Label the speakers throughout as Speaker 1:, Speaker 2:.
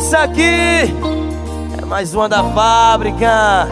Speaker 1: Isso aqui é mais uma da fábrica.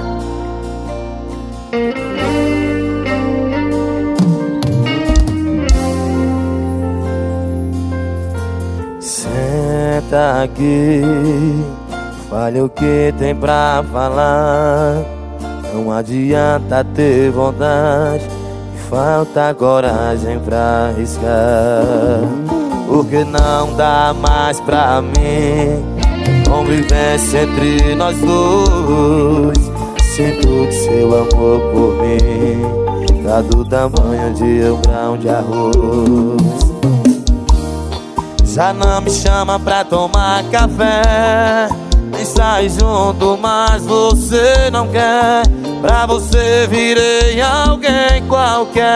Speaker 1: Senta aqui, fale o que tem pra falar. Não adianta ter vontade, falta coragem pra arriscar. Porque não dá mais pra mim convivência entre nós dois. Sinto que seu amor por mim tá do tamanho de um grão de arroz. Já não me chama pra tomar café, nem sai junto, mas você não quer. Pra você virei alguém qualquer.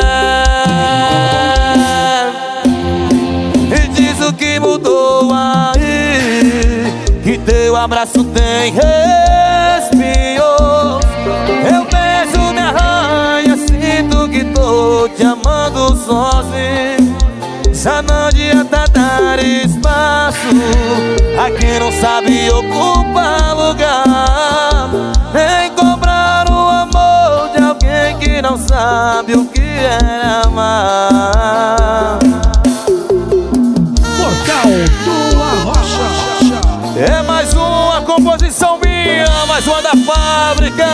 Speaker 1: E diz o que mudou aí, que teu abraço tem espinhos. Eu beijo, me arranha, sinto que tô te amando sozinho. Já não adianta dar espaço a quem não sabe ocupar lugar, nem cobrar o amor de alguém que não sabe o que é amar.
Speaker 2: Portal do Arrocha.
Speaker 1: É mais uma composição minha, mais uma da fábrica.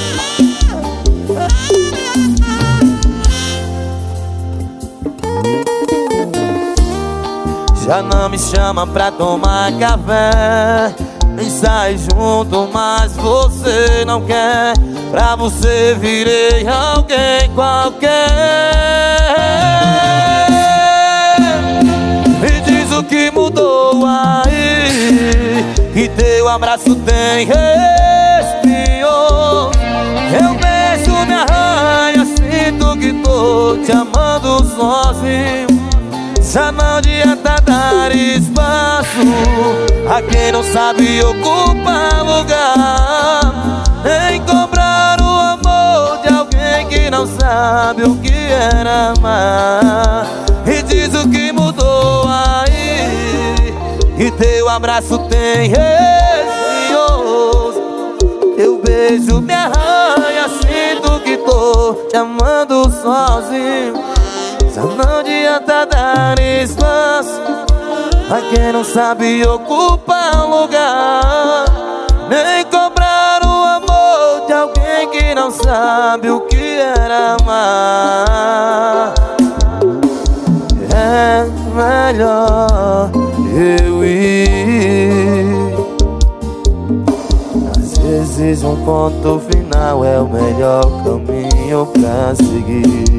Speaker 1: Já não me chama pra tomar café, nem sai junto, mas você não quer. Pra você virei alguém qualquer. Me diz o que mudou aí, que teu abraço tem espinhos. Eu beijo, me arranha, sinto que tô te amando sozinho. Já não adianta dar espaço a quem não sabe ocupar lugar, nem cobrar o amor de alguém que não sabe o que era amar. E diz o que mudou aí, que teu abraço tem espinhos. Teu beijo me arranha, sinto que tô te amando sozinho. Já não adianta dar espaço a quem não sabe ocupar lugar, nem cobrar o amor de alguém que não sabe o que era amar. É melhor eu ir. Às vezes um ponto final é o melhor caminho pra seguir.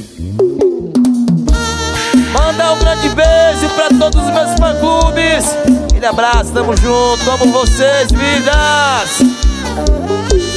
Speaker 1: Mandar um grande beijo pra todos os meus fã-clubes. Aquele abraço, tamo junto, amo vocês, vidas.